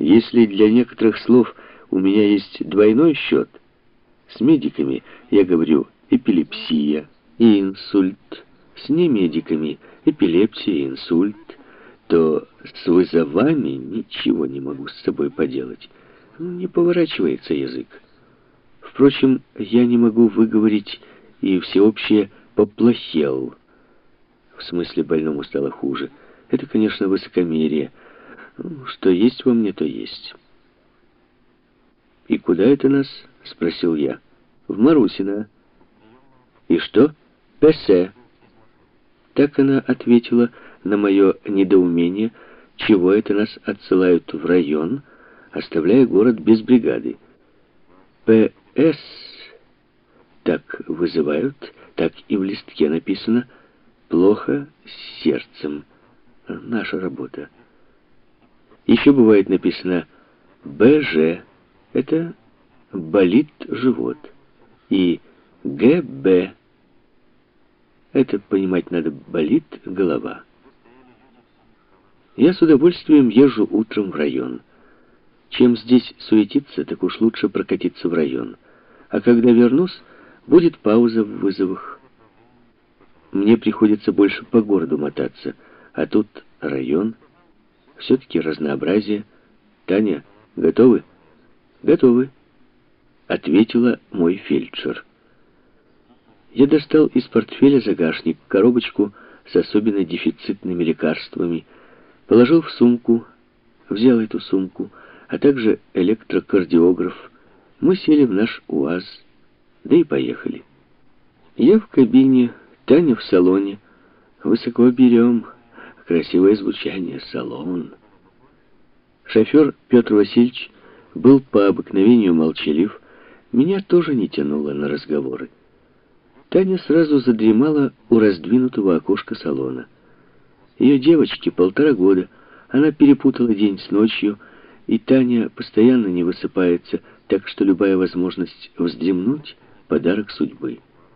Если для некоторых слов у меня есть двойной счет, с медиками я говорю эпилепсия и инсульт, с немедиками эпилепсия и инсульт, то с вызовами ничего не могу с собой поделать. Не поворачивается язык. Впрочем, я не могу выговорить и всеобщее «поплохел». В смысле, больному стало хуже. Это, конечно, высокомерие. Что есть во мне, то есть. «И куда это нас?» — спросил я. «В Марусино». «И что?» «Песе». Так она ответила на мое недоумение, чего это нас отсылают в район, оставляя город без бригады. «ПС» так вызывают, так и в листке написано «плохо с сердцем». Наша работа. Еще бывает написано «БЖ». Это болит живот. И ГБ. Это, понимать надо, болит голова. Я с удовольствием езжу утром в район. Чем здесь суетиться, так уж лучше прокатиться в район. А когда вернусь, будет пауза в вызовах. Мне приходится больше по городу мотаться, а тут район. Все-таки разнообразие. «Таня, готовы?» «Готовы», — ответила мой фельдшер. Я достал из портфеля загашник, коробочку с особенно дефицитными лекарствами, положил в сумку, взял эту сумку, а также электрокардиограф. Мы сели в наш УАЗ, да и поехали. Я в кабине, Таня в салоне. Высоко берем, красивое звучание, салон. Шофер Петр Васильевич был по обыкновению молчалив, меня тоже не тянуло на разговоры. Таня сразу задремала у раздвинутого окошка салона. Ее девочке 1,5 года, она перепутала день с ночью, и Таня постоянно не высыпается, так что любая возможность вздремнуть — подарок судьбы.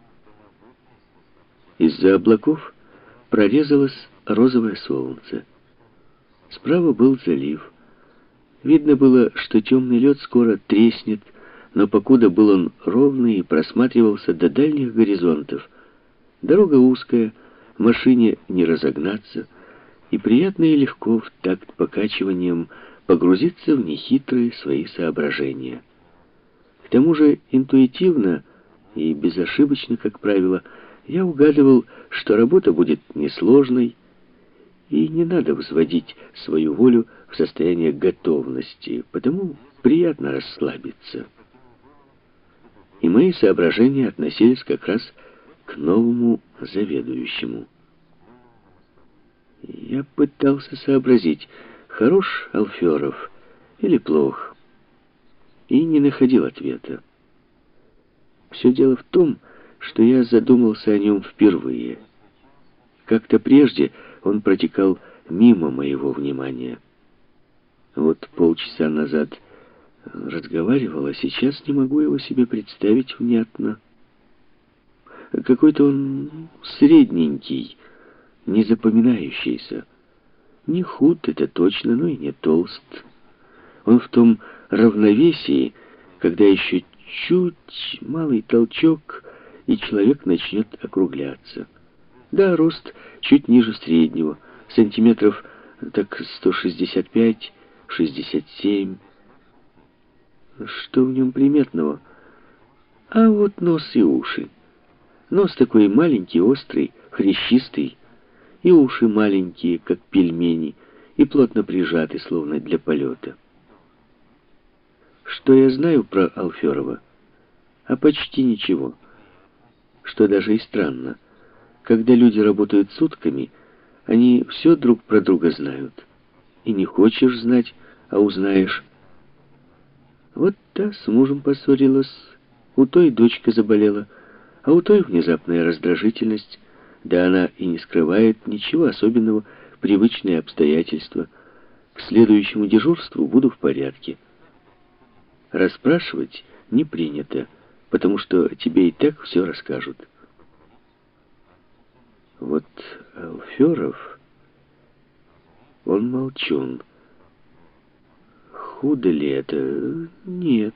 Из-за облаков прорезалось розовое солнце. Справа был залив. Видно было, что темный лед скоро треснет, но покуда был он ровный и просматривался до дальних горизонтов. Дорога узкая, машине не разогнаться, и приятно и легко в такт покачиванием погрузиться в нехитрые свои соображения. К тому же интуитивно и безошибочно, как правило, я угадывал, что работа будет несложной, и не надо взводить свою волю в состояние готовности, потому приятно расслабиться. И мои соображения относились как раз к новому заведующему. Я пытался сообразить, хорош Алферов или плох, и не находил ответа. Все дело в том, что я задумался о нем впервые. Как-то прежде он протекал мимо моего внимания. Вот полчаса назад разговаривал, а сейчас не могу его себе представить внятно. Какой-то он средненький, не запоминающийся. Не худ, это точно, но и не толст. Он в том равновесии, когда еще чуть малый толчок, и человек начнет округляться. Да, рост чуть ниже среднего, сантиметров так 165-67. Что в нем приметного? А вот нос и уши. Нос такой маленький, острый, хрящистый, и уши маленькие, как пельмени, и плотно прижаты, словно для полета. Что я знаю про Алферова? А почти ничего. Что даже и странно. Когда люди работают сутками, они все друг про друга знают. И не хочешь знать, а узнаешь. Вот та с мужем поссорилась, у той дочка заболела, а у той внезапная раздражительность, да она и не скрывает ничего особенного, привычные обстоятельства. К следующему дежурству буду в порядке. Расспрашивать не принято, потому что тебе и так все расскажут. Вот Алферов, он молчун. худо ли это? Нет.